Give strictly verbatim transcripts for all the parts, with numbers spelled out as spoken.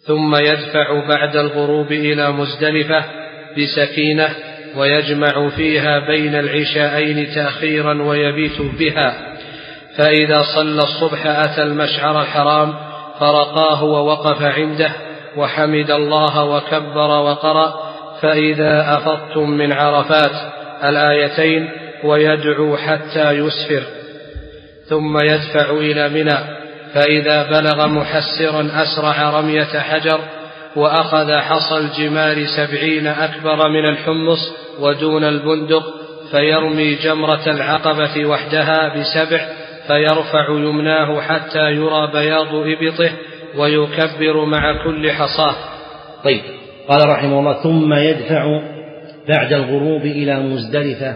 ثم يدفع بعد الغروب إلى مزدلفة بسكينة ويجمع فيها بين العشاءين تأخيرا ويبيت بها، فإذا صلى الصبح أتى المشعر الحرام فرقاه ووقف عنده وحمد الله وكبر وقرأ فإذا أفضتم من عرفات الآيتين ويدعو حتى يسفر، ثم يدفع إلى منى، فإذا بلغ محسرا أسرع رمية حجر وأخذ حصى الجمار سبعين أكبر من الحمص ودون البندق، فيرمي جمرة العقبة وحدها بسبع، فيرفع يمناه حتى يرى بياض إبطه ويكبر مع كل حصاه. طيب، قال رحمه الله: ثم يدفع بعد الغروب إلى مزدلفة.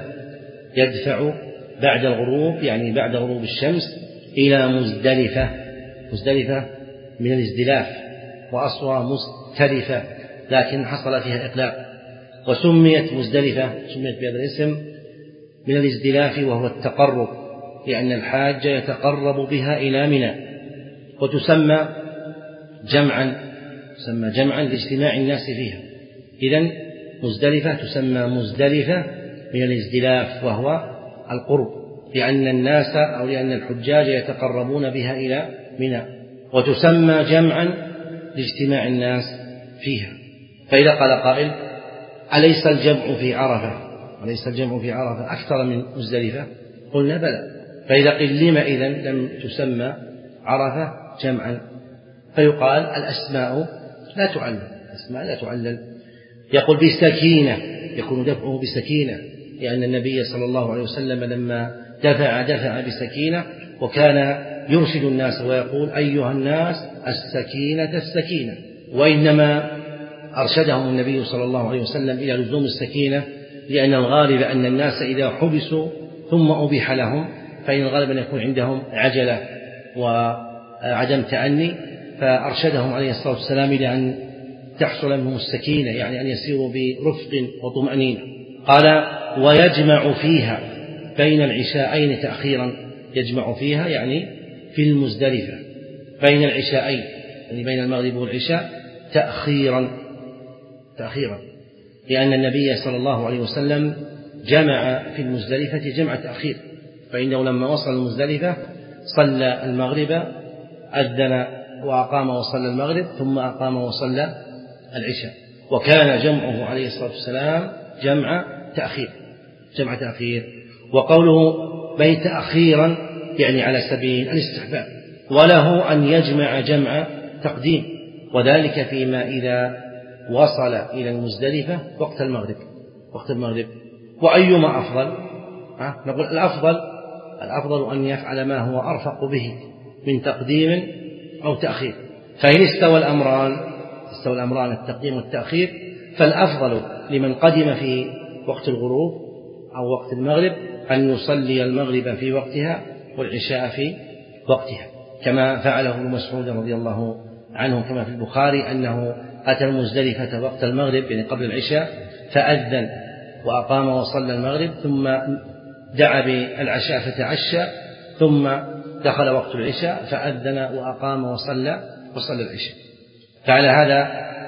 يدفع بعد الغروب يعني بعد غروب الشمس إلى مزدلفة. مزدلفة من الازدلاف، وأصلها مزدلفة لكن حصل فيها إقلاع، وسميت مزدلفة سميت بهذا الاسم من الازدلاف وهو التقرب، لأن الحاج يتقرب بها إلى منى. وتسمى جمعا تسمى جمعا لاجتماع الناس فيها. إذن مزدلفة تسمى مزدلفة من الازدلاف وهو القرب، لأن الناس أو لأن الحجاج يتقربون بها إلى منى. وتسمى جمعا لاجتماع الناس فيها. فإذا قال قائل: أليس الجمع في عرفة أليس الجمع في عرفة أكثر من مزدلفة؟ قلنا بلى. فإذا قيل: لما إذن لم تسمى عرفة جمعا؟ فيقال: الأسماء لا تعلل الأسماء لا تعلل يقول بسكينة، يكون دفعه بسكينة، لأن النبي صلى الله عليه وسلم لما دفع دفع بسكينة، وكان يرشد الناس ويقول: أيها الناس السكينة السكينة. وإنما أرشدهم النبي صلى الله عليه وسلم إلى لزوم السكينة، لأن الغالب أن الناس إذا حبسوا ثم أبيح لهم فإن الغالب أن يكون عندهم عجلة وعدم تأني، فأرشدهم عليه الصلاة والسلام إلى أن تحصل منهم السكينة، يعني أن يسيروا برفق وطمأنينة. قال: ويجمع فيها بين العشاءين تأخيرا. يجمع فيها يعني في المزدلفة بين العشاءين، يعني بين المغرب والعشاء تأخيرا تأخيرا لأن النبي صلى الله عليه وسلم جمع في المزدلفة جمع تأخير، فإنه لما وصل المزدلفة صلى المغرب، أذن وأقام وصلى المغرب، ثم أقام وصلى العشاء، وكان جمعه عليه الصلاة والسلام جمع تأخير جمع تأخير وقوله بين تأخيرا يعني على سبيل الاستحباب، وله أن يجمع جمع تقديم، وذلك فيما إذا وصل إلى المزدلفة وقت المغرب وقت المغرب وأيما أفضل؟ نقول الأفضل الأفضل أن يفعل ما هو أرفق به من تقديم أو تأخير. فإن استوى الأمران استوى الأمران التقديم والتأخير، فالأفضل لمن قدم في وقت الغروب أو وقت المغرب أن يصلي المغرب في وقتها والعشاء في وقتها، كما فعله ابن مسعود رضي الله عنه كما في البخاري أنه أتى المزدلفة وقت المغرب يعني قبل العشاء، فأذن وأقام وصلى المغرب، ثم دعا بالعشاء فتعشى، ثم دخل وقت العشاء فأذن وأقام وصلى وصلى العشاء. فعلى هذا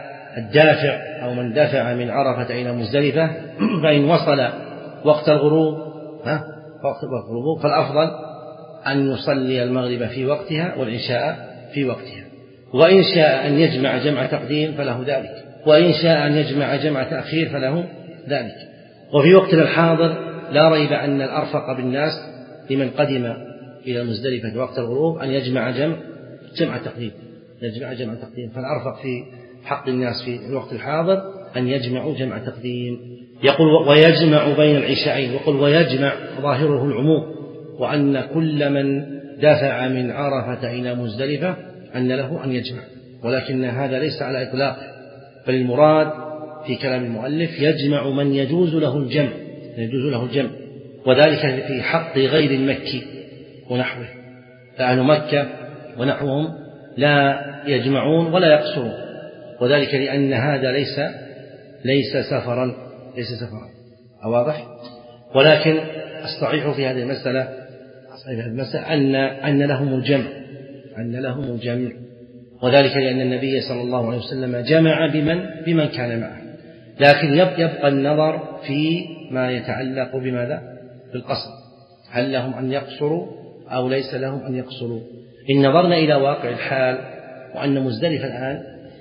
الدافع أو من دفع من عرفة إلى مزدلفة فإن وصل وقت الغروب ها وقت الغروب فالأفضل أن يصلي المغرب في وقتها والعشاء في وقتها، وإن شاء أن يجمع جمع تقديم فله ذلك، وإن شاء أن يجمع جمع تأخير فله ذلك. وفي وقتنا الحاضر لا ريب أن الأرفق بالناس لمن قدم إلى المزدلفة وقت الغروب أن يجمع جمع جمع تقديم يجمع جمع تقديم فالأرفق في حق الناس في الوقت الحاضر أن يجمعوا جمع تقديم. يقول: ويجمع بين العشاءين، وقل ويجمع ظاهره العموم، وأن كل من دفع من عرفة إلى مزدلفة أن له أن يجمع، ولكن هذا ليس على إطلاق، بل المراد في كلام المؤلف يجمع من يجوز له الجمع يجوز له الجمع وذلك في حق غير المكي ونحوه، فأهل مكة ونحوهم لا يجمعون ولا يقصرون، وذلك لأن هذا ليس ليس سفرا ليس سفرا واضح. ولكن الصحيح في هذه المسألة الصحيح في هذه المسألة أن أن لهم الجمع أن لهم الجمع وذلك لأن النبي صلى الله عليه وسلم جمع بمن بمن كان معه، لكن يبقى النظر في ما يتعلق بماذا؟ بالقصر، هل لهم أن يقصروا أو ليس لهم أن يقصروا؟ إن نظرنا إلى واقع الحال وأن مزدلفة الآن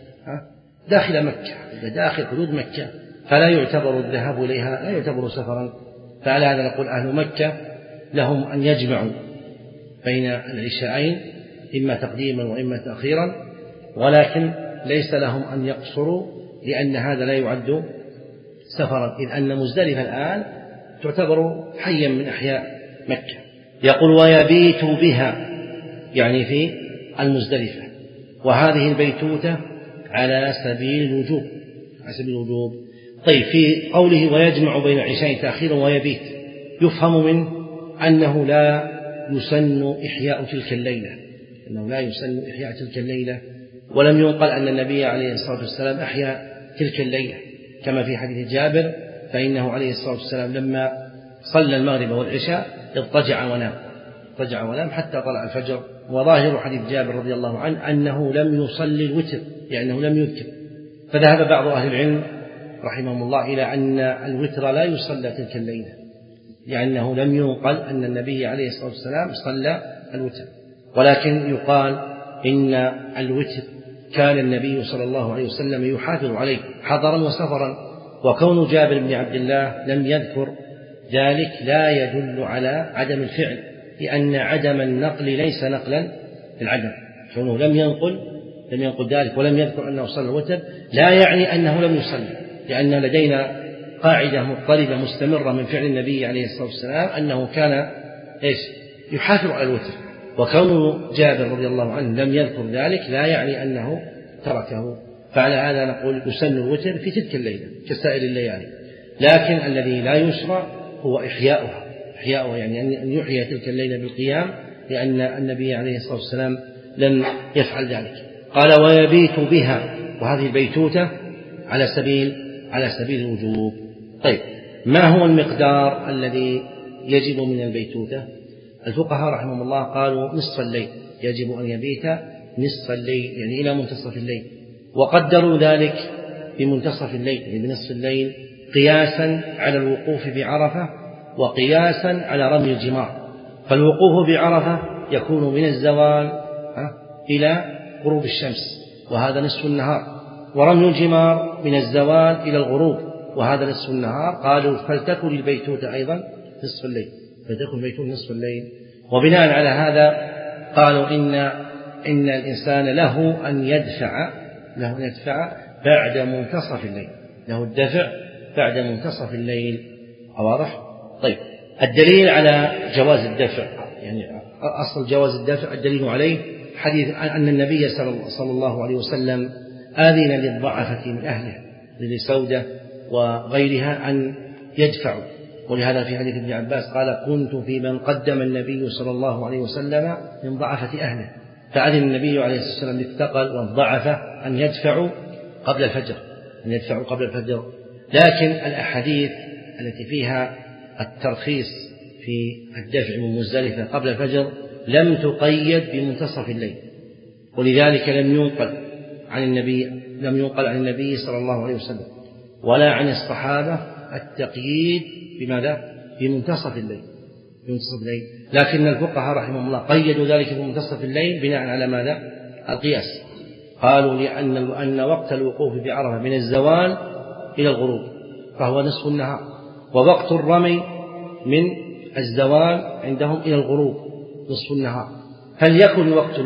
داخل مكة، داخل حدود مكة، فلا يعتبر الذهاب إليها لا يعتبر سفرا، فعلى هذا نقول أهل مكة لهم أن يجمعوا بين العشاءين إما تقديما وإما تأخيرا، ولكن ليس لهم أن يقصروا لأن هذا لا يعد سفرا، إذ أن مزدلفة الآن تعتبر حيا من أحياء مكة. يقول ويبيت بها يعني في المزدلفة، وهذه البيتوتة على سبيل الوجوب على سبيل الوجوب. طيب في قوله ويجمع بين العشاء تأخيرا ويبيت يفهم منه أنه لا يسن إحياء تلك الليلة، أنه لا يسن إحياء تلك الليلة، ولم ينقل أن النبي عليه الصلاة والسلام أحيا تلك الليلة كما في حديث جابر، فإنه عليه الصلاة والسلام لما صلى المغرب والعشاء اضطجع ونام اضطجع ونام حتى طلع الفجر. وظاهر حديث جابر رضي الله عنه أنه لم يصلي الوتر لأنه لم يذكر، فذهب بعض أهل العلم رحمهم الله إلى أن الوتر لا يصلى تلك الليلة لأنه لم ينقل أن النبي عليه الصلاة والسلام صلى الوتر، ولكن يقال إن الوتر كان النبي صلى الله عليه وسلم يحافظ عليه حضرا وسفرا، وكون جابر بن عبد الله لم يذكر ذلك لا يدل على عدم الفعل، لأن عدم النقل ليس نقلا للعدم، كونه لم ينقل لم ينقل ذلك ولم يذكر أنه صلى الوتر لا يعني أنه لم يصلي، لأن لدينا قاعدة مضطردة مستمرة من فعل النبي عليه الصلاة والسلام أنه كان إيش يحافظ على الوتر، وكون جابر رضي الله عنه لم يذكر ذلك لا يعني أنه تركه، فعلى هذا نقول يسن الوتر في تلك الليلة كسائر الليالي، لكن الذي لا يشرع هو إحياؤها إحياؤها يعني أن يحيي تلك الليلة بالقيام، لأن النبي عليه الصلاة والسلام لم يفعل ذلك. قال ويبيت بها، وهذه البيتوتة على سبيل على سبيل الوجوب. طيب ما هو المقدار الذي يجب من البيتوتة؟ الفقهاء رحمهم الله قالوا نصف الليل، يجب أن يبيت نصف الليل يعني إلى منتصف الليل، وقدروا ذلك بمنتصف الليل يعني بنصف الليل قياسا على الوقوف بعرفة وقياسا على رمي الجمار، فالوقوف بعرفة يكون من الزوال إلى غروب الشمس وهذا نصف النهار، ورمي الجمار من الزوال إلى الغروب وهذا نصف النهار. قالوا فلتكن البيتوتة أيضا نصف الليل، فلتكن البيتوتة نصف الليل. وبناء على هذا قالوا إن إن الإنسان له أن يدفع له أن يدفع بعد منتصف الليل، له الدفع بعد منتصف الليل. واضح؟ طيب الدليل على جواز الدفع يعني أصل جواز الدفع الدليل عليه حديث أن النبي صلى الله عليه وسلم آذن للضعفة من أهله لسودة وغيرها أن يدفعوا، ولهذا في حديث ابن عباس قال كنت في من قدم النبي صلى الله عليه وسلم من ضعفة أهله، فأذن النبي عليه الصلاة والسلام للثقل والضعفة أن يدفعوا قبل الفجر أن يدفعوا قبل الفجر. لكن الأحاديث التي فيها الترخيص في الدفع من مزدلفة قبل الفجر لم تقيد بمنتصف الليل، ولذلك لم ينقل عن النبي لم ينقل عن النبي صلى الله عليه وسلم ولا عن الصحابة التقييد بماذا؟ بمنتصف الليل بمنتصف الليل لكن الفقهاء رحمهم الله قيدوا ذلك بمنتصف الليل بناء على ماذا؟ القياس. قالوا لأن أن وقت الوقوف بعرفة من الزوال إلى الغروب فهو نصف النهار، ووقت الرمي من الزوال عندهم إلى الغروب نصف النهار، فليكن وقت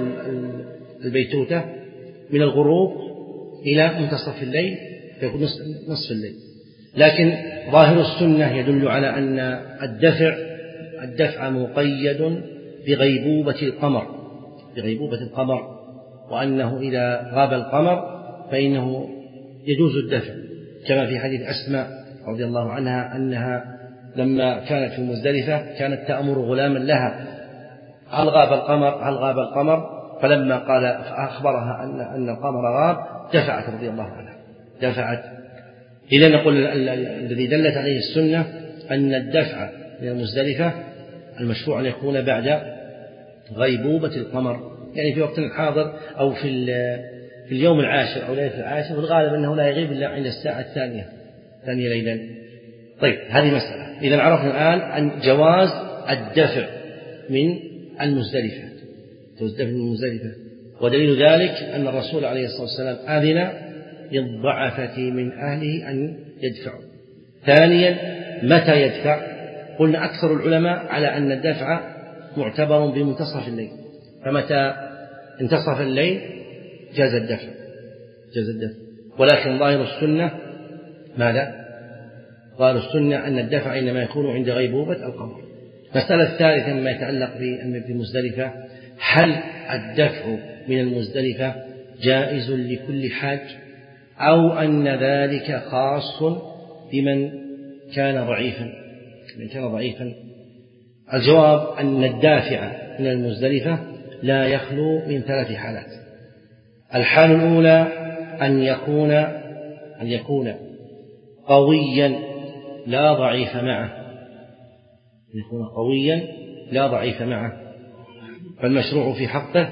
البيتوتة من الغروب إلى منتصف الليل يكون نصف الليل. لكن ظاهر السنة يدل على أن الدفع الدفع مقيد بغيبوبة القمر بغيبوبة القمر وأنه إذا غاب القمر فإنه يجوز الدفع، كما في حديث أسماء رضي الله عنها أنها لما كانت في مزدلفة كانت تأمر غلاما لها هل غاب القمر هل غاب القمر فلما قال فأخبرها أن أن القمر غاب دفعت رضي الله عنها دفعت. إذا نقول الذي دلت عليه السنة أن الدفع من المزدلفة المشروع أن يكون بعد غيبوبة القمر يعني في وقتنا الحاضر أو في في اليوم العاشر أو ليلة العاشر، والغالب أنه لا يغيب إلا عند الساعة الثانية الثانية ليلا. طيب هذه مسألة. إذا عرفنا الآن أن جواز الدفع من المزدلفة، الدفع من المزدلفة، ودليل ذلك أن الرسول عليه الصلاة والسلام آذن للضعفة من أهله أن يدفعوا. ثانيا متى يدفع؟ قلنا أكثر العلماء على أن الدفع معتبر بمنتصف الليل، فمتى انتصف الليل جاز الدفع جاز الدفع ولكن ظاهر السنة ماذا؟ ظاهر السنة أن الدفع إنما يكون عند غيبوبة القمر. المسألة الثالثة مما يتعلق بمزدلفة: هل الدفع من المزدلفة جائز لكل حاج أو أن ذلك خاص بمن كان ضعيفا من كان ضعيفا الجواب أن الدافع من المزدلفة لا يخلو من ثلاث حالات. الحال الأولى أن يكون أن يكون قويا لا ضعيف معه أن يكون قويا لا ضعيف معه فالمشروع في حقه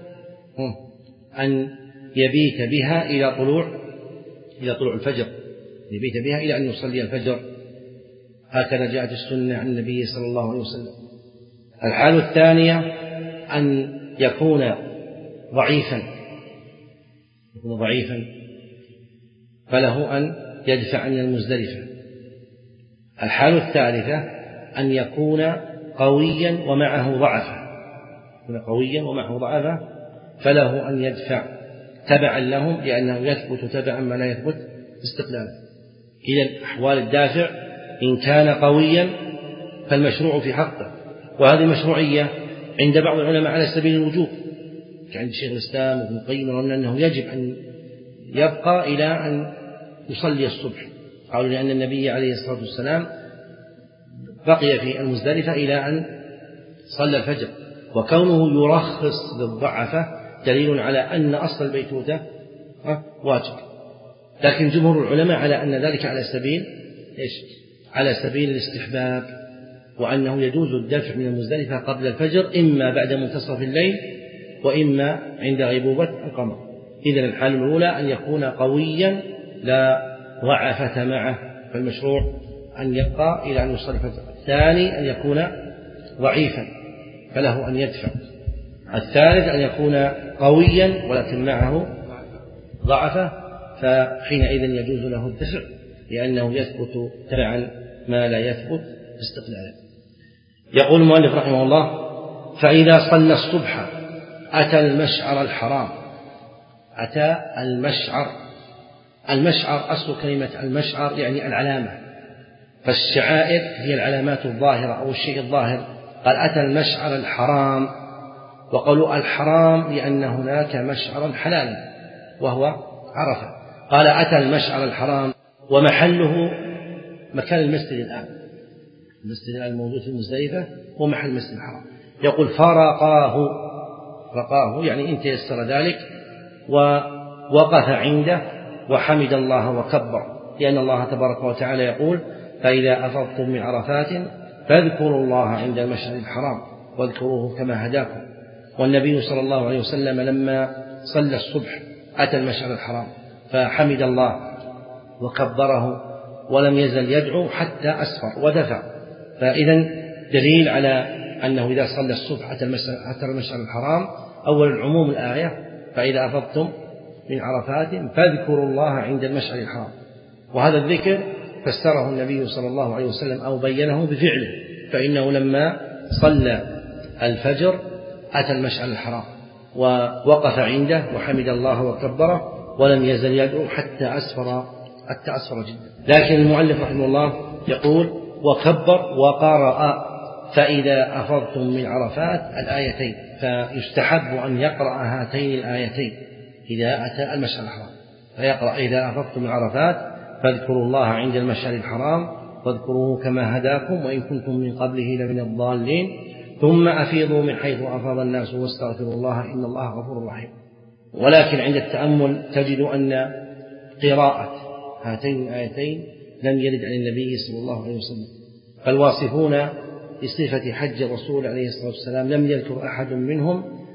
أن يبيت بها إلى طلوع إلى طلوع الفجر، يبيت بها إلى أن يصلي الفجر، هكذا جاءت السنة عن النبي صلى الله عليه وسلم. الحال الثانية أن يكون ضعيفا يكون ضعيفا فله أن يدفع من المزدلفة. الحال الثالثة أن يكون قويا ومعه ضعفة يكون قويا ومعه ضعفة فله أن يدفع تبعا لهم، لأنه يثبت تبعا ما لا يثبت استقلالا. إذن أحوال الدافع إن كان قويا فالمشروع في حقه، وهذه المشروعية عند بعض العلماء على سبيل الوجوب، كعند شيخ الإسلام وابن القيم يرون أنه يجب أن يبقى إلى أن يصلي الصبح، قالوا لأن النبي عليه الصلاة والسلام بقي في المزدلفة إلى أن صلى الفجر، وكونه يرخص للضعفة دليل على أن أصل البيتوتة واجب. لكن جمهور العلماء على أن ذلك على سبيل إيش؟ على سبيل الاستحباب، وأنه يجوز الدفع من المزدلفة قبل الفجر إما بعد منتصف الليل وإما عند غيبوبة القمر. إذن الحال الأولى أن يكون قويا لا ضعفة معه فالمشروع أن يبقى إلى أن يصلي الفجر. الثاني أن يكون ضعيفا فله أن يدفع. الثالث أن يكون قويا ولكن معه ضعفة فحينئذ يجوز له الدفع لأنه يثبت تبعا ما لا يثبت استقلالا. يقول المؤلف رحمه الله: فإذا صلى الصبح أتى المشعر الحرام. أتى المشعر المشعر أصل كلمة المشعر يعني العلامة، فالشعائر هي العلامات الظاهرة أو الشيء الظاهر. قال أتى المشعر الحرام، وقالوا الحرام لأن هناك مشعرا حلالا وهو عرفة. قال أتى المشعر الحرام ومحله مكان المسجد الآن، المسجد الآن الموجود في المزدلفة هو محل المسجد الحرام. يقول فرقاه رقاه يعني إن تيسر ذلك، ووقف عنده وحمد الله وكبر، لأن الله تبارك وتعالى يقول: فإذا أفضتم من عرفات فاذكروا الله عند المشعر الحرام واذكروه كما هداكم. والنبي صلى الله عليه وسلم لما صلى الصبح أتى المشعر الحرام فحمد الله وكبره ولم يزل يدعو حتى أسفر ودفع. فإذا دليل على أنه إذا صلى الصبح أتى المشعر الحرام أول العموم الآية: فإذا أفضتم من عرفات فاذكروا الله عند المشعر الحرام. وهذا الذكر فسره النبي صلى الله عليه وسلم أو بينه بفعله، فإنه لما صلى الفجر أتى المشعر الحرام ووقف عنده وحمد الله وكبره ولم يزل يدعو حتى أسفر حتى أسفر جدا. لكن المؤلف رحمه الله يقول: وكبر وقرأ فإذا أفضتم من عرفات الآيتين، فيستحب أن يقرأ هاتين الآيتين إذا أتى المشعر الحرام، فيقرأ: إذا أفضتم من عرفات فاذكروا الله عند المشعر الحرام واذكروه كما هداكم وإن كنتم من قبله لمن الضالين ثم أفيضوا من حيث أفاض الناس واستغفروا الله إن الله غفور رحيم. ولكن عند التأمل تجد أن قراءة هاتين الآيتين لم يرد عن النبي صلى الله عليه وسلم، فالواصفون بصفة حج الرسول عليه الصلاة والسلام لم يذكر أحد منهم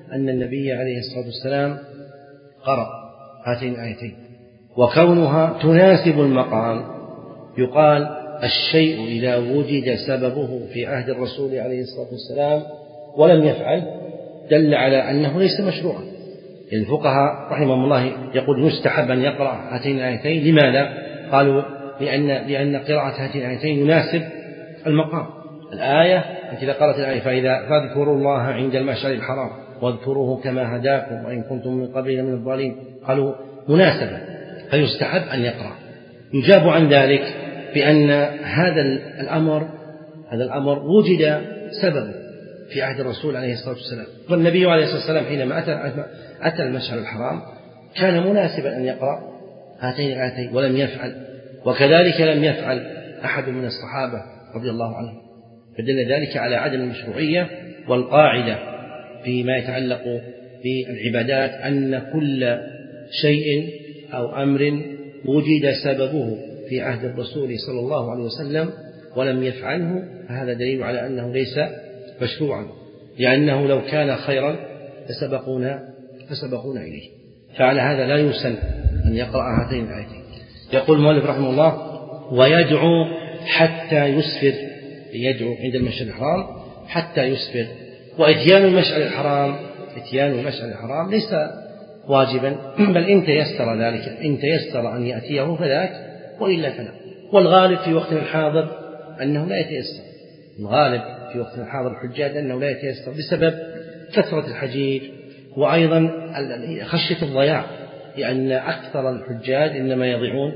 أن النبي عليه الصلاة والسلام قرأ هاتين الآيتين، وكونها تناسب المقام يقال الشيء إذا وجد سببه في عهد الرسول عليه الصلاة والسلام ولم يفعل دل على أنه ليس مشروعا. الفقهاء رحمهم الله يقول يستحب أن يقرأ هاتين الآيتين. لماذا؟ قالوا لأن, لأن قراءة هاتين الآيتين يناسب المقام. الآية أنت إذا قرأت الآية فإذا فاذكروا الله عند المشعر الحرام واذكروه كما هداكم وإن كنتم من قبل من الضالين، قالوا مناسبة فيستحب أن يقرأ. يجاب عن ذلك بأن هذا الأمر هذا الأمر وجد سببه في عهد الرسول عليه الصلاة والسلام، والنبي عليه الصلاة والسلام حينما أتى, أتى المشعر الحرام كان مناسبا أن يقرأ هاتين الآيتين ولم يفعل، وكذلك لم يفعل أحد من الصحابة رضي الله عنهم، فدل ذلك على عدم المشروعية. والقاعدة فيما يتعلق بالعبادات أن كل شيء أو أمر وجد سببه في عهد الرسول صلى الله عليه وسلم ولم يفعله فهذا دليل على أنه ليس مشروعا، لأنه لو كان خيرا فسبقونا فسبقونا إليه. فعلى هذا لا يسن أن يقرأ هاتين الآيتين. يقول المؤلف رحمه الله: ويدعو حتى يسفر، يدعو عند المشعر الحرام حتى يسفر. وإتيان المشعر الحرام إتيان المشعر الحرام ليس واجبا، بل إن تيسر ذلك إن تيسر أن يأتيه فذاك وإلا فلا. والغالب في وقتنا الحاضر أنه لا يتيسر، الغالب في وقتنا الحاضر الحجاج أنه لا يتيسر بسبب كثرة الحجيج وأيضا خشية الضياع، لأن أكثر الحجاج إنما يضيعون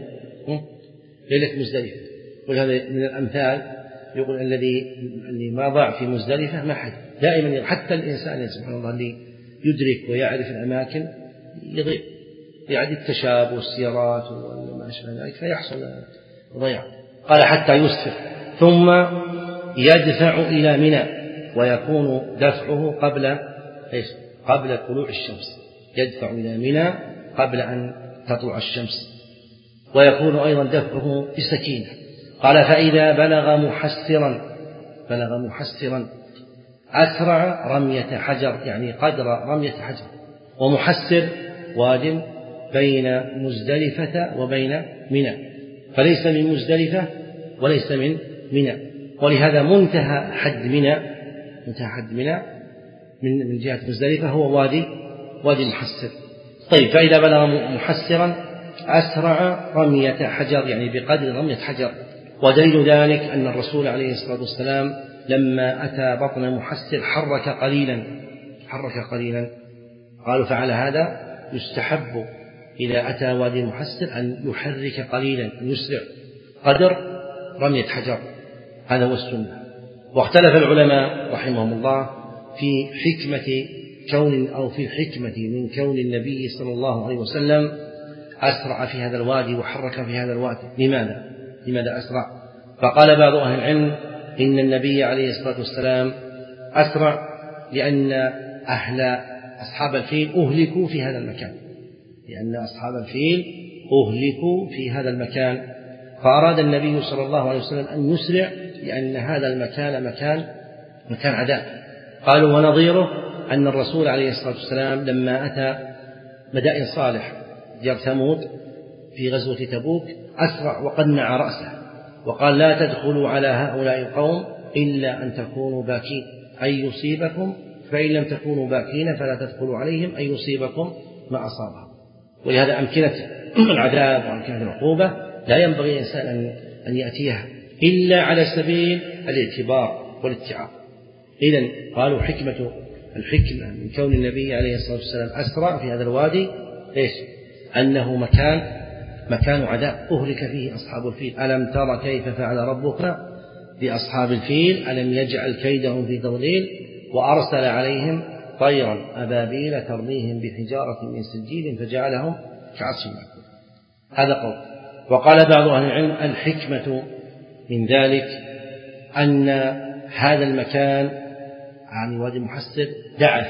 ليلة مزدلفة. وهذا من الأمثال يقول الذي اللي ما ضاع في مزدلفة ما حد، دائما حتى الإنسان سبحان الله اللي يدرك ويعرف الأماكن يضيع، يعني التشابه والسيارات وما أشبه ذلك فيحصل ضياع. قال حتى يسفر ثم يدفع إلى منى، ويكون دفعه قبل إيش؟ قبل طلوع الشمس، يدفع إلى منى قبل أن تطلع الشمس، ويكون أيضا دفعه بسكينة. قال فإذا بلغ محسرا بلغ محسرا أسرع رمية حجر، يعني قدر رمية حجر. ومحسر واد بين مزدلفة وبين منى، فليس من مزدلفة وليس من منى، ولهذا منتهى حد منى منتهى حد منى من من جهة مزدلفة هو وادي وادي محسر. طيب فإذا بلغ محسرا أسرع رمية حجر، يعني بقدر رمية حجر. ودليل ذلك أن الرسول عليه الصلاة والسلام لما أتى بطن محسر حرك قليلا حرك قليلا قالوا فعلى هذا يستحب إذا أتى وادي محسر أن يحرك قليلا، أن يسرع قدر رمية حجر، هذا هو السنة. واختلف العلماء رحمهم الله في حكمة كون أو في الحكمة من كون النبي صلى الله عليه وسلم أسرع في هذا الوادي وحرك في هذا الوادي. لماذا؟ لماذا أسرع؟ فقال بعض أهل العلم إن النبي عليه الصلاة والسلام أسرع لأن أهل أصحاب الفيل أهلكوا في هذا المكان، لأن أصحاب الفيل أهلكوا في هذا المكان، فأراد النبي صلى الله عليه وسلم أن يسرع لأن هذا المكان مكان مكان عذاب. قالوا ونظيره أن الرسول عليه الصلاة والسلام لما أتى مدائن صالح ديار ثمود في غزوة تبوك أسرع وقنع رأسه وقال لا تدخلوا على هؤلاء القوم إلا أن تكونوا باكين أي يصيبكم، فإن لم تكونوا باكين فلا تدخلوا عليهم أي يصيبكم ما أصابهم. ولهذا أمكنة العذاب وأمكنة العقوبة لا ينبغي الإنسان أن يأتيها إلا على سبيل الاعتبار والاتعاظ. إذن قالوا حكمة الحكمة من كون النبي عليه الصلاة والسلام أسرع في هذا الوادي ليش؟ أنه مكان مكان عذاب أهلك فيه أصحاب الفيل. ألم تر كيف فعل ربك بأصحاب الفيل ألم يجعل كيدهم في تضليل وأرسل عليهم طيرا أبابيل ترميهم بحجارة من سجيل فجعلهم كعصف مأكول. هذا قول. وقال بعض أهل العلم الحكمة من ذلك أن هذا المكان عن وادي محسر دعث،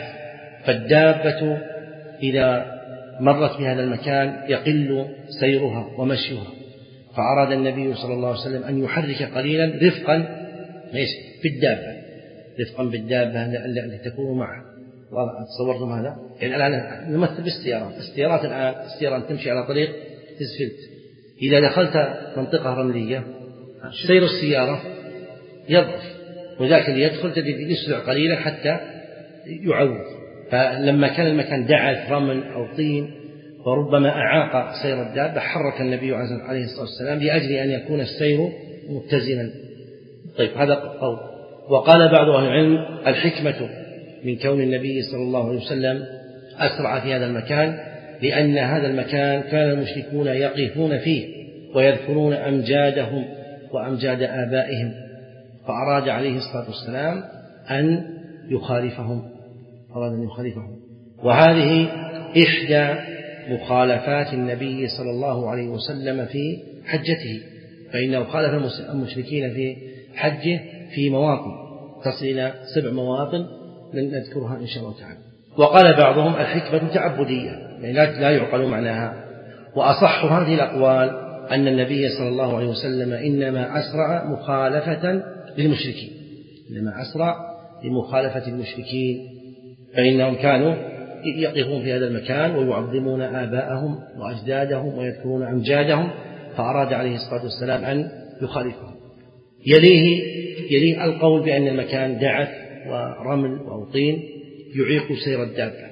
فالدابة إذا مرت بهذا المكان يقل سيرها ومشيها، فأراد النبي صلى الله عليه وسلم أن يحرك قليلا رفقا بالدابة رفقا بالدابة التي تكون معه. تصورتم هذا؟ يعني الآن نمثل بالسيارات، السيارات الآن السيارة تمشي على طريق إسفلت، إذا دخلت منطقة رملية سير السيارة يضعف، وذاك اللي يدخل تجد يسرع قليلا حتى يعوض. فلما كان المكان دعس رمل أو طين وربما أعاق سير الدابة حرك النبي عليه الصلاة والسلام لأجل أن يكون السير متزنا. طيب هذا قول. وقال بعض أهل العلم الحكمة من كون النبي صلى الله عليه وسلم أسرع في هذا المكان لأن هذا المكان كان المشركون يقفون فيه ويذكرون أمجادهم وأمجاد آبائهم، فأراد عليه الصلاة والسلام أن يخالفهم أراد أن يخالفهم وهذه إحدى مخالفات النبي صلى الله عليه وسلم في حجته، فإنه خالف المشركين في حجه في مواطن تصل إلى سبع مواطن لن نذكرها إن شاء الله تعالى. وقال بعضهم الحكمة تعبدية يعني لا يعقل معناها، وأصح هذه الأقوال أن النبي صلى الله عليه وسلم إنما أسرع مخالفة للمشركين إنما أسرع لمخالفة المشركين، فإنهم كانوا يقفون في هذا المكان ويعظمون آباءهم وأجدادهم ويذكرون أمجادهم، فأراد عليه الصلاة والسلام أن يخالفهم. يليه, يليه القول بأن المكان دعث ورمل أو طين يعيق سير الدابة.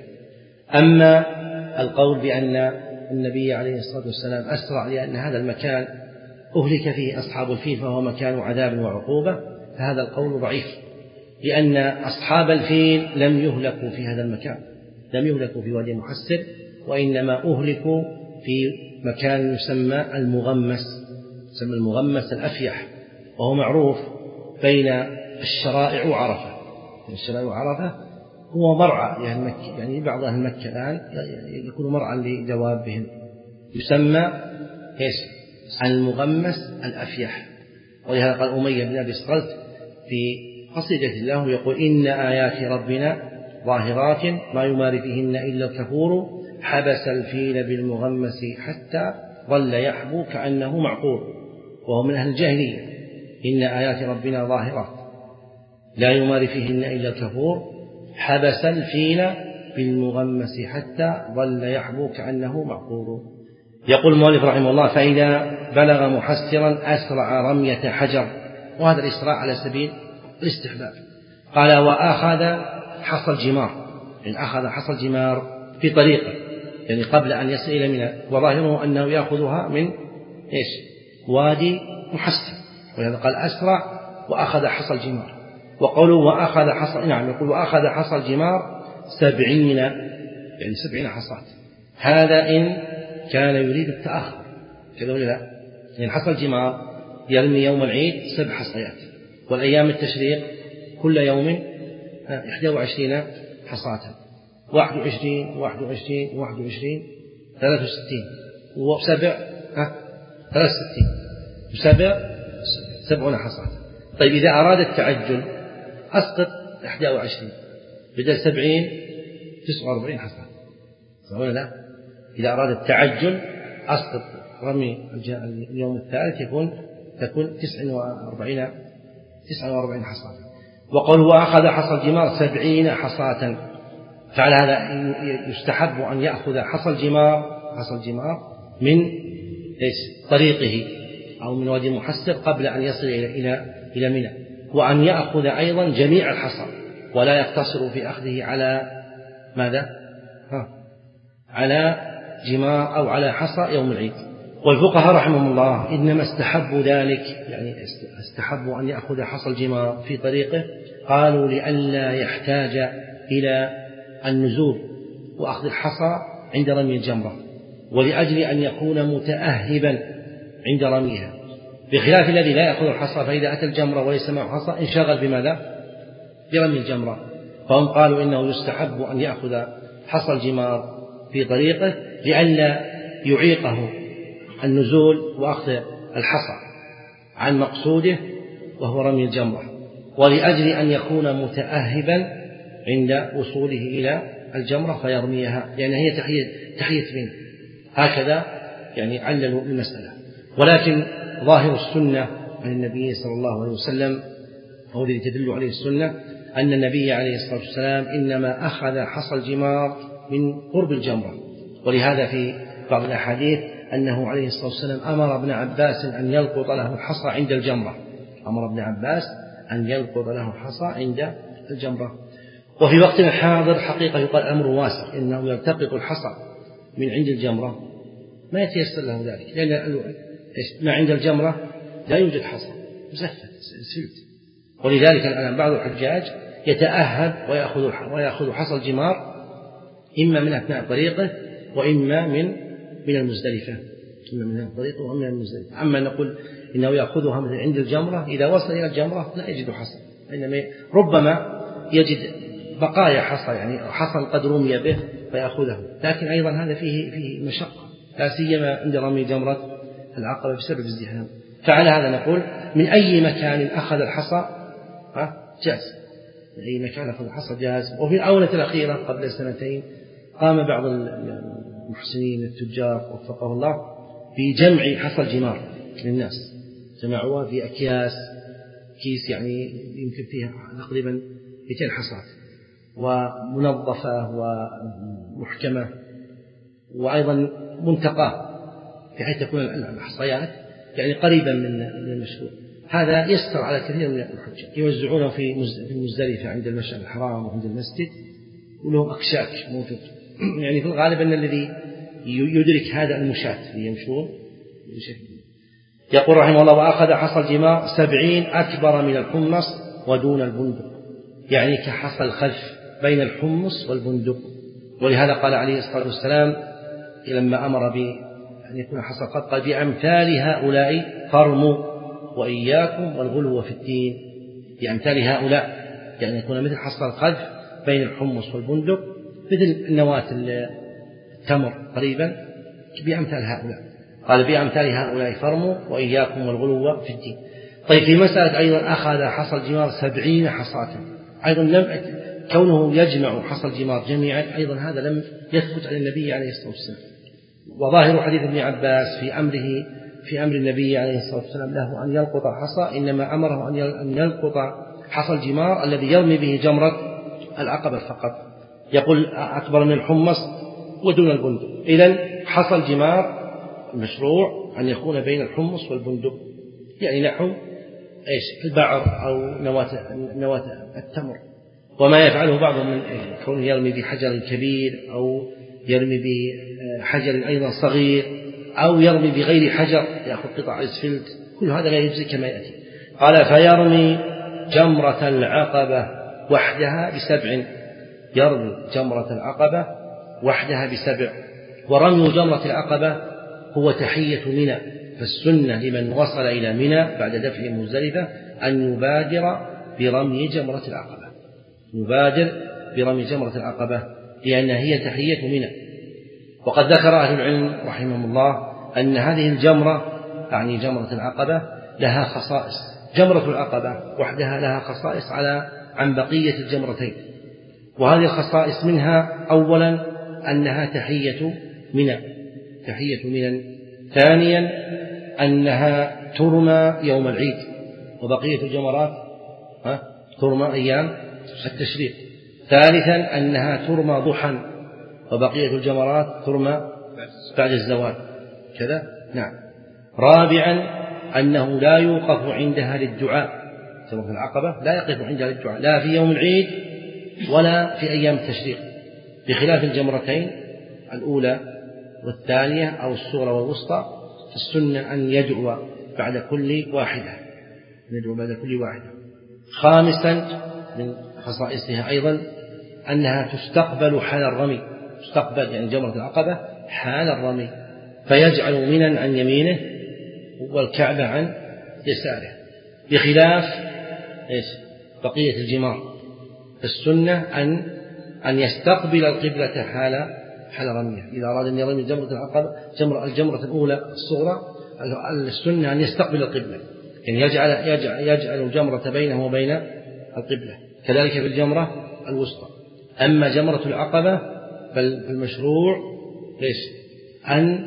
أما القول بأن النبي عليه الصلاة والسلام أسرع لأن هذا المكان أهلك فيه أصحاب الفيل فهو مكان عذاب وعقوبة، فهذا القول ضعيف، لأن أصحاب الفيل لم يهلكوا في هذا المكان، لم يهلكوا في وادي محسر، وإنما أهلكوا في مكان يسمى المغمس يسمى المغمس الأفيح، وهو معروف بين الشرائع وعرفة. الشرائع وعرفة هو مرعى يعني مكة، يعني بعض أهل مكة الآن يكون مرعى لدوابهم، يسمى إيش؟ المغمس الأفيح. ولهذا قال أمية بن أبي صلت في قصيدة له يقول إن آيات ربنا ظاهرات ما يماري فيهن إلا الكفور حبس الفيل بالمغمس حتى ظل يحبو كأنه معقور، وهو من أهل الجاهلية. إن آيات ربنا ظاهرات لا يماري فيهن إلا الكفور حبس الفيل بالمغمس حتى ظل يحبو كأنه معقور. يقول المؤلف رحمه الله فإذا بلغ محسرا أسرع رمية حجر، وهذا الإسراع على سبيل الاستحباب. قال وأخذ حصى الجمار، يعني أخذ حصى الجمار في طريقه يعني قبل أن يصل إلى منى، وظاهره أنه يأخذها من إيش؟ وادي محسر، ولهذا قال أسرع وأخذ حصى الجمار. وقوله وأخذ حصى نعم يقول وأخذ حصى الجمار سبعين يعني سبعين حصاة، هذا إن كان يريد التأخر كذا ولا لا؟ يعني حصى الجمار يرمي يوم العيد سبع حصيات، والأيام التشريق كل يوم إحدى وعشرين حصاة، واحد وعشرين واحد وعشرين واحد وعشرين ثلاث وستين وسبع ها ثلاث وستين وسبع سبعون حصاة. طيب إذا أراد التعجل أسقط إحدى وعشرين بدل سبعين تسعة وأربعين حصاة، صح ولا لا؟ إذا أراد التعجل أسقط رمي اليوم الثالث يكون تكون تسعة وأربعين تسعة وأربعين حصاة. وقوله وأخذ حصى الجمار سبعين حصاة، فعلى هذا يستحب أن يأخذ حصى الجمار حصى الجمار من طريقه أو من وادي محسر قبل أن يصل إلى إلى منى، وأن يأخذ أيضا جميع الحصى ولا يقتصر في أخذه على ماذا؟ ها على جمار أو على حصى يوم العيد. والفقهاء رحمهم الله إنما استحبوا ذلك، يعني استحبوا أن يأخذ حصى الجمار في طريقه، قالوا لئلا يحتاج إلى النزول وأخذ الحصى عند رمي الجمرة، ولأجل أن يكون متأهبا عند رميها، بخلاف الذي لا يأخذ الحصى فإذا أتى الجمرة وليس معه حصى انشغل بماذا؟ برمي الجمرة. فهم قالوا إنه يستحب أن يأخذ حصى الجمار في طريقه لئلا يعيقه النزول وأخذ الحصى عن مقصوده وهو رمي الجمرة، ولأجل أن يكون متأهبا عند وصوله إلى الجمرة فيرميها، لأن هي تحية تحية منه. هكذا يعني عللوا المسألة. ولكن ظاهر السنة عن النبي صلى الله عليه وسلم هو الذي تدل عليه السنة أن النبي عليه الصلاة والسلام إنما أخذ حصى الجمار من قرب الجمرة، ولهذا في بعض الأحاديث أنه عليه الصلاة والسلام أمر ابن عباس أن يلقط له الحصى عند الجمرة، أمر ابن عباس أن يلقط له الحصى عند الجمرة. وفي وقتنا الحاضر حقيقة يقال أمر واسع، إنه يلتقط الحصى من عند الجمرة ما يتيسر له ذلك، لأن ما عند الجمرة لا يوجد حصى، مزفت سلت. ولذلك الآن بعض الحجاج يتأهب ويأخذ ويأخذ حصى الجمار إما من أثناء طريقه وإما من من المزدلفة، إما من طريقه وإما من المزدلفة. أما نقول إنه يأخذها من عند الجمرة، إذا وصل إلى الجمرة لا يجد حصى، إنما ربما يجد بقايا حصى، يعني حصى قد رمي به فيأخذه، لكن أيضا هذا فيه فيه مشقة، لا سيما عند رمي جمرة العقبة بسبب الازدحام. فعلى هذا نقول من أي مكان أخذ الحصى جاز، من أي مكان أخذ الحصى جاز. وفي الآونة الأخيرة قبل سنتين قام بعض المحسنين التجار وفقه الله بجمع حصى الجمار للناس، جمعوها في أكياس، كيس يعني يمكن فيها تقريبا مئتين حصاة ومنظفة ومحكمة، وأيضا منتقاه بحيث تكون الحصيات يعني قريبا من المشروع. هذا يسر على كثير من الحجاج، يوزعونه في المزدلفة عند المشعر الحرام وعند المسجد، ولهم أكشاك موجود. يعني في الغالب أن الذي يدرك هذا المشاة اللي يمشون. يقول رحمه الله: وأخذ حصى الجمار سبعين أكبر من الحمص ودون البندق، يعني كحصى الخلف بين الحمص والبندق. ولهذا قال عليه الصلاة والسلام لما أمر بأن يكون حصى الخلف قال: بأمثال هؤلاء فارموا وإياكم والغلو في الدين. بأمثال هؤلاء يعني يكون مثل حصى الخلف بين الحمص والبندق، مثل نواة التمر قريبا، بأمثال هؤلاء. قال: بأمثال هؤلاء فارموا وإياكم والغلو في الدين. طيب في مسألة أيضا أخذ حصى الجمار سبعين حصاة، أيضا لم كونه يجمع حصى الجمار جميعا أيضا هذا لم يثبت عن النبي عليه الصلاة والسلام. وظاهر حديث ابن عباس في أمره في أمر النبي عليه الصلاة والسلام له أن يلقط الحصى، إنما أمره أن يلقط حصى الجمار الذي يرمي به جمرة العقبة فقط. يقول: أكبر من الحمص ودون البندق. إذن حصى الجمار المشروع أن يكون بين الحمص والبندق، يعني نحو إيش البعر أو نواة نواة التمر. وما يفعله بعضهم من كونه يرمي بحجر كبير أو يرمي بحجر أيضا صغير أو يرمي بغير حجر يأخذ قطع إسفلت، كل هذا لا يجزي كما يأتي. قال: فيرمي جمرة العقبة وحدها بسبع، يرمي جمرة العقبة وحدها بسبع. ورمي جمرة العقبة هو تحية منى، فالسنة لمن وصل إلى منى بعد دفع مزدلفة أن يبادر برمي جمرة العقبة، يبادر برمي جمرة العقبة لأنها هي تحية منى. وقد ذكر أهل العلم رحمهم الله أن هذه الجمرة يعني جمرة العقبة لها خصائص، جمرة العقبة وحدها لها خصائص على عن بقية الجمرتين. وهذه الخصائص منها أولا أنها تحية منى، تحية منى. ثانيا أنها ترمى يوم العيد، وبقية الجمرات ترمى أيام التشريق. ثالثا أنها ترمى ضحى، وبقية الجمرات ترمى بعد الزوال كذا. نعم. رابعا أنه لا يوقف عندها للدعاء، جمرة العقبة لا يقف عندها للدعاء لا في يوم العيد ولا في أيام التشريق، بخلاف الجمرتين الأولى والثانية أو الصغرى والوسطى. السنة أن يدعو بعد كل واحدة، يدعو بعد كل واحدة. خامسا من خصائصها أيضا أنها تستقبل حال الرمي، تستقبل يعني جمرة العقبة حال الرمي، فيجعل منى عن يمينه والكعبة عن يساره، بخلاف إيش بقية الجمار. السنة أن أن يستقبل القبلة حال حال رميه. إذا أراد أن يرمي جمرة العقبة جمرة الجمرة الأولى الصغرى، السنة أن يستقبل القبلة، يعني يجعل يجعل يجعل الجمرة بينه وبين القبلة. كذلك في الجمرة الوسطى. أما جمرة العقبة فالمشروع ليش أن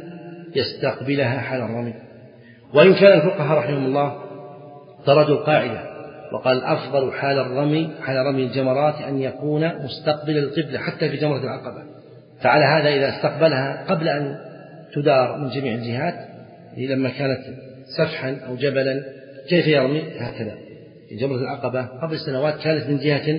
يستقبلها حال الرمي. وإن كان الفقهاء رحمهم الله طردوا القاعدة وقال الأفضل حال الرمي حال رمي الجمرات أن يكون مستقبل القبلة حتى في جمرة العقبة. فعلى هذا إذا استقبلها قبل أن تدار من جميع الجهات لما كانت سفحا أو جبلا كيف يرمي؟ هكذا في جمرة العقبة قبل سنوات كانت من جهة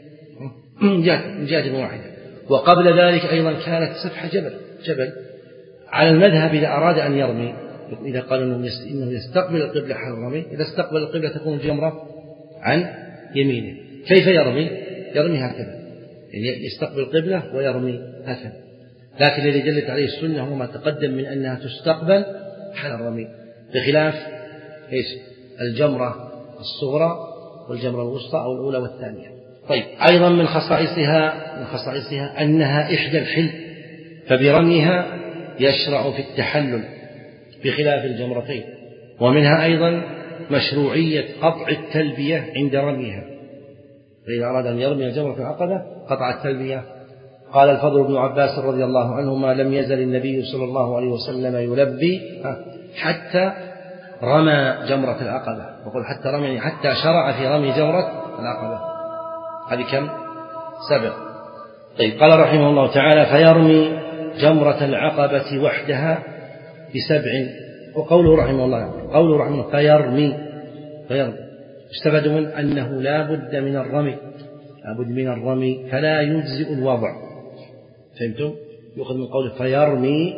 من جهة, من جهة واحدة، وقبل ذلك أيضا كانت سفح جبل جبل على المذهب إذا أراد أن يرمي، إذا قال إنه يستقبل القبلة حال الرمي، إذا استقبل القبلة تكون الجمرة عن يمينه. كيف يرمي؟ يرمي هكذا، يعني يستقبل القبلة ويرمي هكذا. لكن الذي دلت عليه السنة هو ما تقدم من أنها تستقبل حال الرمي، بخلاف إيش؟ الجمرة الصغرى والجمرة الوسطى أو الأولى والثانية. طيب، أيضا من خصائصها من خصائصها أنها إحدى الحل، فبرميها يشرع في التحلل بخلاف الجمرتين. ومنها أيضا مشروعية قطع التلبية عند رميها، فإذا أراد أن يرمي الجمرة في العقبة قطع التلبية. قال الفضل بن عباس رضي الله عنهما: لم يزل النبي صلى الله عليه وسلم يلبي حتى رمى جمرة العقبة، وقل حتى رمي يعني حتى شرع في رمي جمرة العقبة. هذه كم؟ سبع. طيب، قال رحمه الله تعالى: فيرمي جمرة العقبة وحدها بسبع. وقوله رحمه الله قوله رحمه الله فيرمي فيرمي استفاد من أنه لا بد من الرمي لا بد من الرمي فلا يجزئ الوضع. فهمتم؟ يؤخذ من قوله فيرمي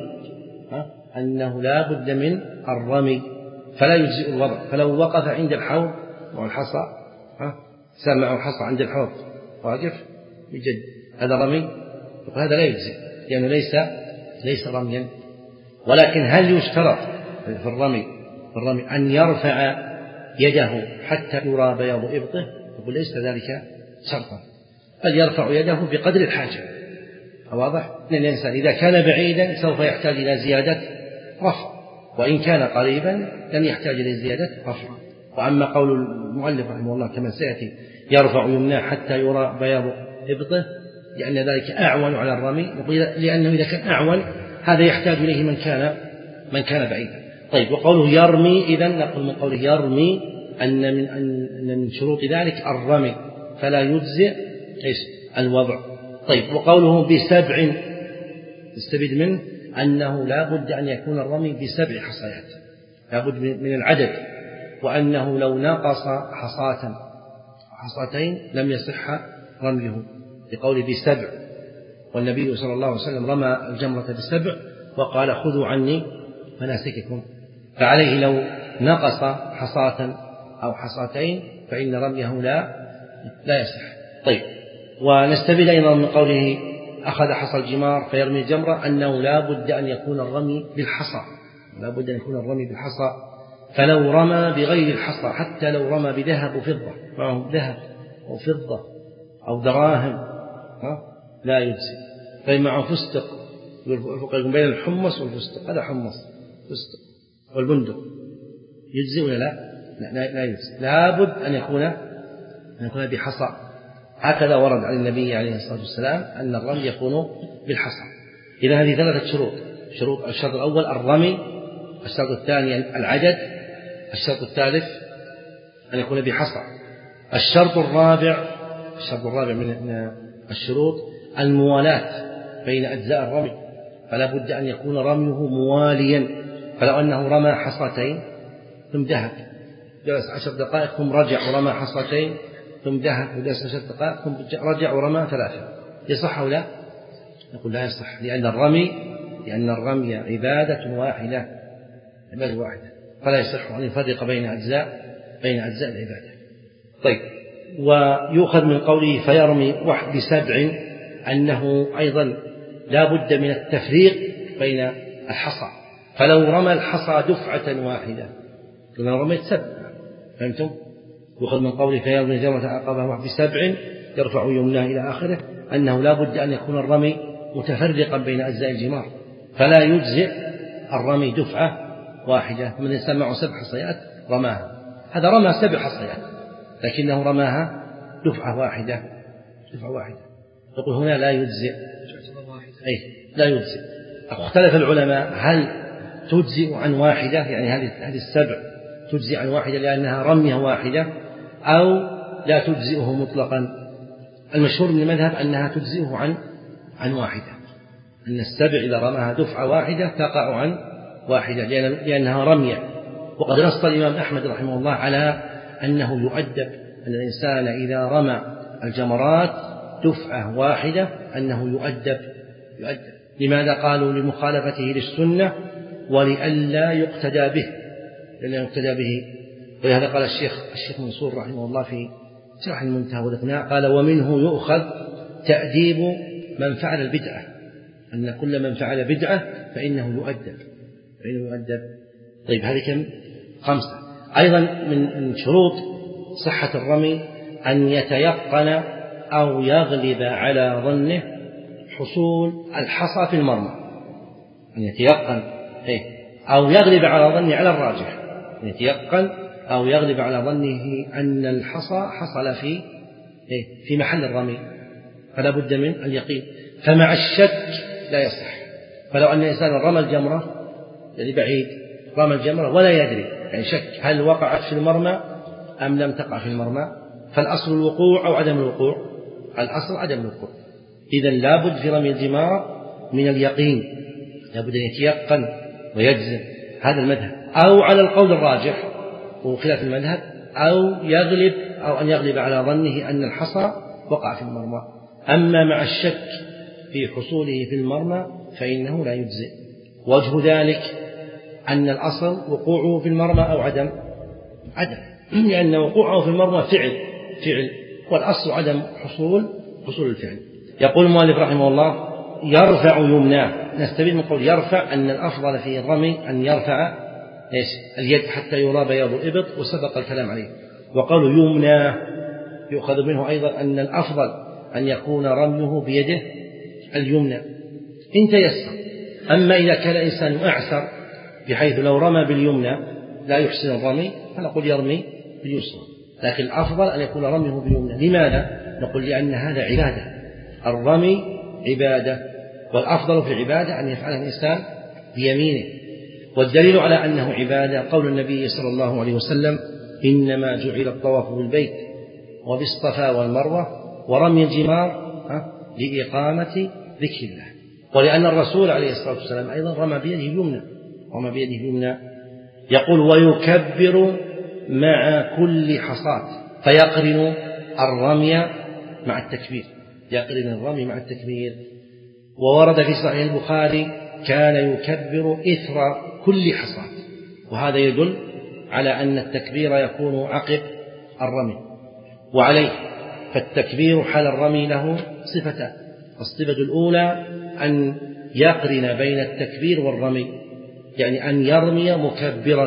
أنه لا بد من الرمي فلا يجزئ الوضع، فلو وقف عند الحوض مع الحصى سمع الحصى عند الحوض واقف بجد هذا رمي، وهذا لا يجزئ لأنه ليس ليس رميا. ولكن هل يشترط في الرمي في الرمي أن يرفع يده حتى يرى بياض إبطه؟ يقول ليس ذلك شرطا، بل يرفع يده بقدر الحاجة. واضح؟ أن الإنسان إذا كان بعيدا سوف يحتاج إلى زيادة رفع، وإن كان قريبا لن يحتاج إلى زيادة رفع. وأما قول المؤلف رحمه الله كما سيأتي يرفع يمناه حتى يرى بياض إبطه لأن ذلك أعون على الرمي، لأنه إذا كان أعون هذا يحتاج إليه من كان من كان بعيدا. طيب، وقوله يرمي إذن نقول من قوله يرمي أن من أن من شروط ذلك الرمي فلا يجزئ إيش الوضع. طيب، وقوله بسبع نستفيد منه أنه لا بد أن يكون الرمي بسبع حصيات، لا بد من العدد، وأنه لو نقص حصاة حصاتين لم يصح رميه بقوله بسبع. والنبي صلى الله عليه وسلم رمى الجمرة بسبع وقال خذوا عني مناسككم، فعليه لو نقص حصاة أو حصاتين فإن رميه لا لا يصح. طيب، ونستفيد أيضا من قوله أخذ حصى الجمار فيرمي الجمرة أنه لا بد أن يكون الرمي بالحصى لا بد أن يكون الرمي بالحصى فلو رمى بغير الحصى حتى لو رمى بذهب وفضة معه ذهب أو فضة أو دراهم لا يجزي. طيب، معه فستق الفقهاء يقولون بين الحمص والفستق، هذا حمص فستق والبندق يجزي ولا لا؟ لا, لا يجزي، لابد أن يكون أن يكون بحصى. هكذا ورد عن النبي عليه الصلاة والسلام أن الرمي يكون بالحصى. إذا هذه ثلاثة شروط شروط الشرط الأول الرمي، الشرط الثاني العدد، الشرط الثالث أن يكون بحصى. الشرط الرابع الشرط الرابع من الشروط الموالاة بين أجزاء الرمي، فلا بد أن يكون رميه مواليا، فلو أنه رمى حصتين ثم ذهب جلس عشر دقائق ثم رجع ورمى حصتين ثم ذهب وجلس عشر دقائق ثم رجع ورمى ثلاثة، يصح أو لا؟ نقول لا يصح، لأن الرمي لأن الرمي عبادة واحدة عبادة واحدة فلا يصح أن يفرق بين أجزاء بين أجزاء العبادة. طيب، ويؤخذ من قوله فيرمي واحد بسبع أنه أيضا لا بد من التفريق بين الحصى، فلو رمى الحصى دفعة واحدة كما رميت سبع. فهمتم؟ يؤخذ من قوله فيرمي جمرة العقبة بسبع يرفع يمناه إلى آخره أنه لا بد أن يكون الرمي متفرقا بين أجزاء الجمار، فلا يجزئ الرمي دفعة واحدة. من يسمع سبع حصيات رماها، هذا رمى سبع حصيات لكنه رماها دفعة واحدة دفعة واحدة يقول هنا لا يجزئ أي لا يجزئ. اختلف العلماء هل تجزئ عن واحدة، يعني هذه هذه السبع تجزئ عن واحدة لأنها رمية واحدة، أو لا تجزئه مطلقا. المشهور من المذهب أنها تجزئه عن عن واحدة، أن السبع إذا رماها دفعة واحدة تقع عن واحدة لأنها رمية. وقد نص الإمام أحمد رحمه الله على أنه يؤدب، أن الإنسان إذا رمى الجمرات دفعة واحدة أنه يؤدب يؤدب لماذا؟ قالوا لمخالفته للسنة ولئلا يقتدى به لئلا يقتدى به ولهذا قال الشيخ الشيخ منصور رحمه الله في شرح المنتهى والإقناع قال: ومنه يؤخذ تأديب من فعل البدعة، أن كل من فعل بدعة فإنه يؤدب فإنه يؤدب. طيب هذه كم؟ خمسة. أيضا من شروط صحة الرمي أن يتيقن أو يغلب على ظنه حصول الحصى في المرمى، أن يتيقن أو يغلب على ظنه على الراجح، أن يتيقن أو يغلب على ظنه أن الحصى حصل في في محل الرمي، فلا بد من اليقين. فمع الشك لا يصح. فلو أن الإنسان رمى الجمرة يعني بعيد، رمى الجمرة ولا يدري، يعني شك هل وقعت في المرمى أم لم تقع في المرمى، فالأصل الوقوع أو عدم الوقوع، الأصل عدم الوقوع. إذن لابد في رمي الجمار من اليقين، لابد أن يتيقن ويجزم، هذا المذهب. أو على القول الراجح وخلاف المذهب، أو يغلب أو أن يغلب على ظنه أن الحصى وقع في المرمى. أما مع الشك في حصوله في المرمى فإنه لا يجزئ. وجه ذلك أن الأصل وقوعه في المرمى أو عدم عدم لأن وقوعه في المرمى فعل فعل والأصل عدم حصول حصول الفعل. يقول المؤلف رحمه الله: يرفع يمناه. نستفيد من قول يرفع أن الأفضل في الرمي أن يرفع إيش؟ اليد حتى يرى بياض الإبط، وسبق الكلام عليه. وقالوا يمناه يؤخذ منه أيضا أن الأفضل أن يكون رميه بيده اليمنى إن تيسر. أما إذا كان الإنسان أعسر بحيث لو رمى باليمنى لا يحسن الرمي فنقول يرمي باليسرى، لكن الأفضل أن يكون رميه باليمنى. لماذا؟ نقول لأن هذا عبادة، الرمي عبادة، والأفضل في العبادة أن يفعل الإنسان بيمينه. والدليل على أنه عبادة قول النبي صلى الله عليه وسلم: إنما جعل الطواف بالبيت وبالصفا والمروة ورمي الجمار لإقامة ذكر الله. ولأن الرسول عليه الصلاة والسلام أيضا رمى بيده اليمنى رمى بيده اليمنى. يقول: ويكبر مع كل حصاة، فيقرن الرمي مع التكبير يقرن الرمي مع التكبير. وورد في صحيح البخاري: كان يكبر إثر كل حصاة، وهذا يدل على أن التكبير يكون عقب الرمي. وعليه فالتكبير حال الرمي له صفتان: الصفة الأولى أن يقرن بين التكبير والرمي، يعني أن يرمي مكبرا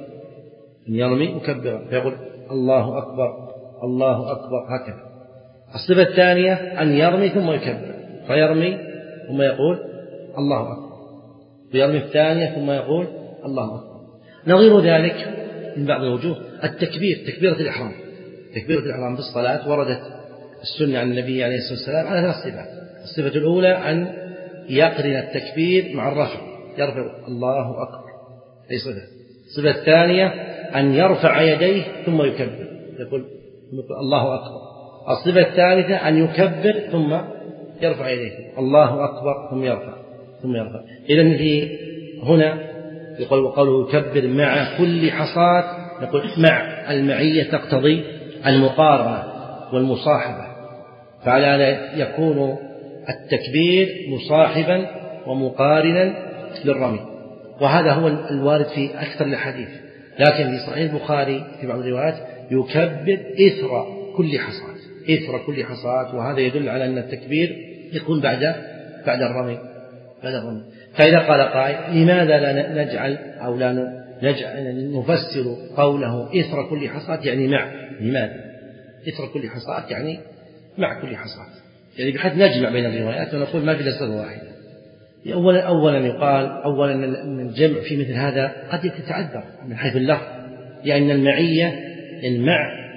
أن يرمي مكبرا فيقول الله أكبر الله أكبر هكذا. الصفة الثانية أن يرمي ثم يكبر، فيرمي ثم يقول الله أكبر، ويرمي الثانية ثم يقول الله أكبر. نظير ذلك من بعض الوجوه التكبير، تكبيرة الإحرام. تكبيرة الإحرام في الصلاة وردت السنة عن النبي عليه الصلاة والسلام على ثلاث صفات: الصفة الأولى أن يقرن التكبير مع الرفع، يرفع الله أكبر، أي صفة. الصفة الثانية أن يرفع يديه ثم يكبر، يقول الله أكبر. الصفة الثالثة أن يكبر ثم يرفع يديه، الله أكبر ثم يرفع ثم يرفع. إذن في هنا يقول وقوله يكبر مع كل حصاة، نقول مع المعية تقتضي المقارنة والمصاحبة، فعلى هذا يكون التكبير مصاحبا ومقارنا للرمي، وهذا هو الوارد في أكثر الحديث. لكن في صحيح البخاري في بعض الروايات يكبر إثر كل حصاة إثر كل حصاة، وهذا يدل على أن التكبير يكون بعد بعد الرمي بعد الرمي. فإذا قال قائل: لماذا لا نجعل أو لا نجعل نفسر قوله إثر كل حصاة يعني مع؟ لماذا إثر كل حصاة يعني مع كل حصاة؟ يعني بحيث نجمع بين الروايات ونقول ما في لفظ واحد. أولا أولا يقال أولا أن الجمع في مثل هذا قد يتعذر من حيث اللفظ، لأن المعية يعني مع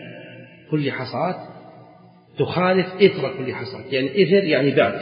كل حصاة تخالف إثر كل حصاة، يعني إثر يعني بعد.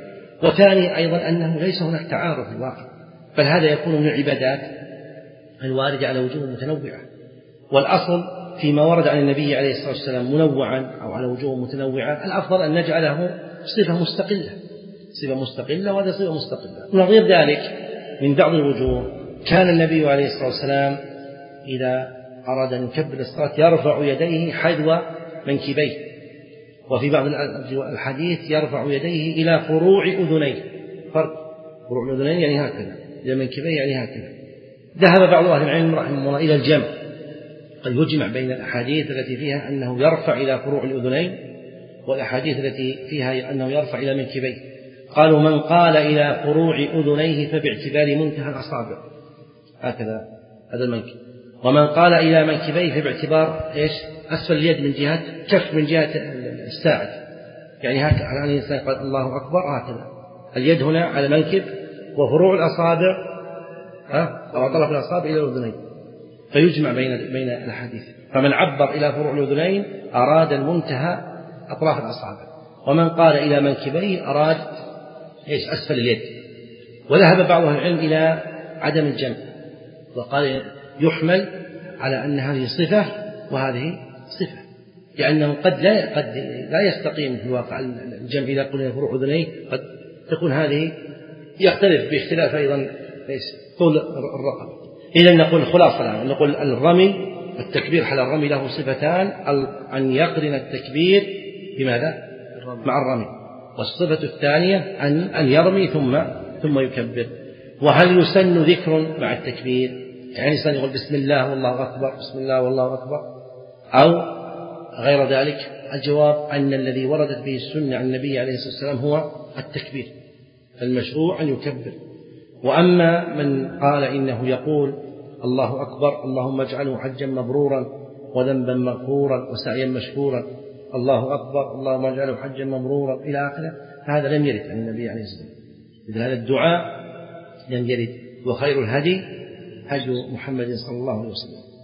وثاني أيضا أنه ليس هناك تعارض في الواقع، بل هذا يكون من العبادات الواردة على وجوه متنوعة. والأصل فيما ورد عن النبي عليه الصلاة والسلام منوعا أو على وجوه متنوعة، الأفضل أن نجعله صفة مستقلة، صفة مستقلة، وهذا صفة مستقلة. نظير ذلك من بعض الوجوه كان النبي عليه الصلاة والسلام إذا أراد أن يكبر الصلاة يرفع يديه حذو منكبيه، وفي بعض الحديث يرفع يديه إلى فروع أذنيه. فرق فروع الأذنين يعني هكذا، إلى منكبيه يعني هكذا. ذهب بعض أهل العلم رحمه الله إلى الجمع، قد يجمع بين الأحاديث التي فيها أنه يرفع إلى فروع الأذنين والأحاديث التي فيها أنه يرفع إلى منكبيه. قالوا من قال إلى فروع أذنيه فباعتبار منتهى الأصابع هكذا هذا المنكب، ومن قال إلى منكبيه فباعتبار إيش أسفل اليد من جهة كف من جهة الساعد، يعني هكذا على الإنسان قال الله أكبر هكذا اليد هنا على المنكب وفروع الأصابع أو طرف الأصابع إلى الأذنين، فيجمع بين بين الحديث. فمن عبر إلى فروع الأذنين أراد المنتهى أطراف الأصابع، ومن قال إلى منكبيه أراد إيش أسفل اليد. وذهب بعض أهل العلم إلى عدم الجمع، وقال يحمل على أن هذه صفة وهذه صفة، لأنه قد لا قد لا يستقيم في الواقع الجمع إذا قلنا فروع أذنيه، قد تكون هذه يختلف باختلاف أيضا طول الرقبة. إذا نقول خلاصة نقول الرمي التكبير حال الرمي له صفتان، أن يقرن التكبير بماذا؟ مع الرمي، والصفة الثانية أن أن يرمي ثم ثم يكبر. وهل يسن ذكر مع التكبير؟ يعني الإنسان يقول بسم الله والله أكبر، بسم الله والله أكبر، أو غير ذلك؟ الجواب أن الذي وردت به السنة عن النبي عليه الصلاة والسلام هو التكبير، فالمشروع أن يكبر. وأما من قال إنه يقول الله أكبر اللهم اجعله حجا مبرورا وذنبا مغفورا وسعيا مشكورا، الله أكبر اللهم اجعله حجا مبرورا إلى آخره، هذا لم يرد عن النبي عليه الصلاة والسلام. إذن هذا الدعاء لم يرد. وخير الهدي هدي محمد صلى الله عليه وسلم.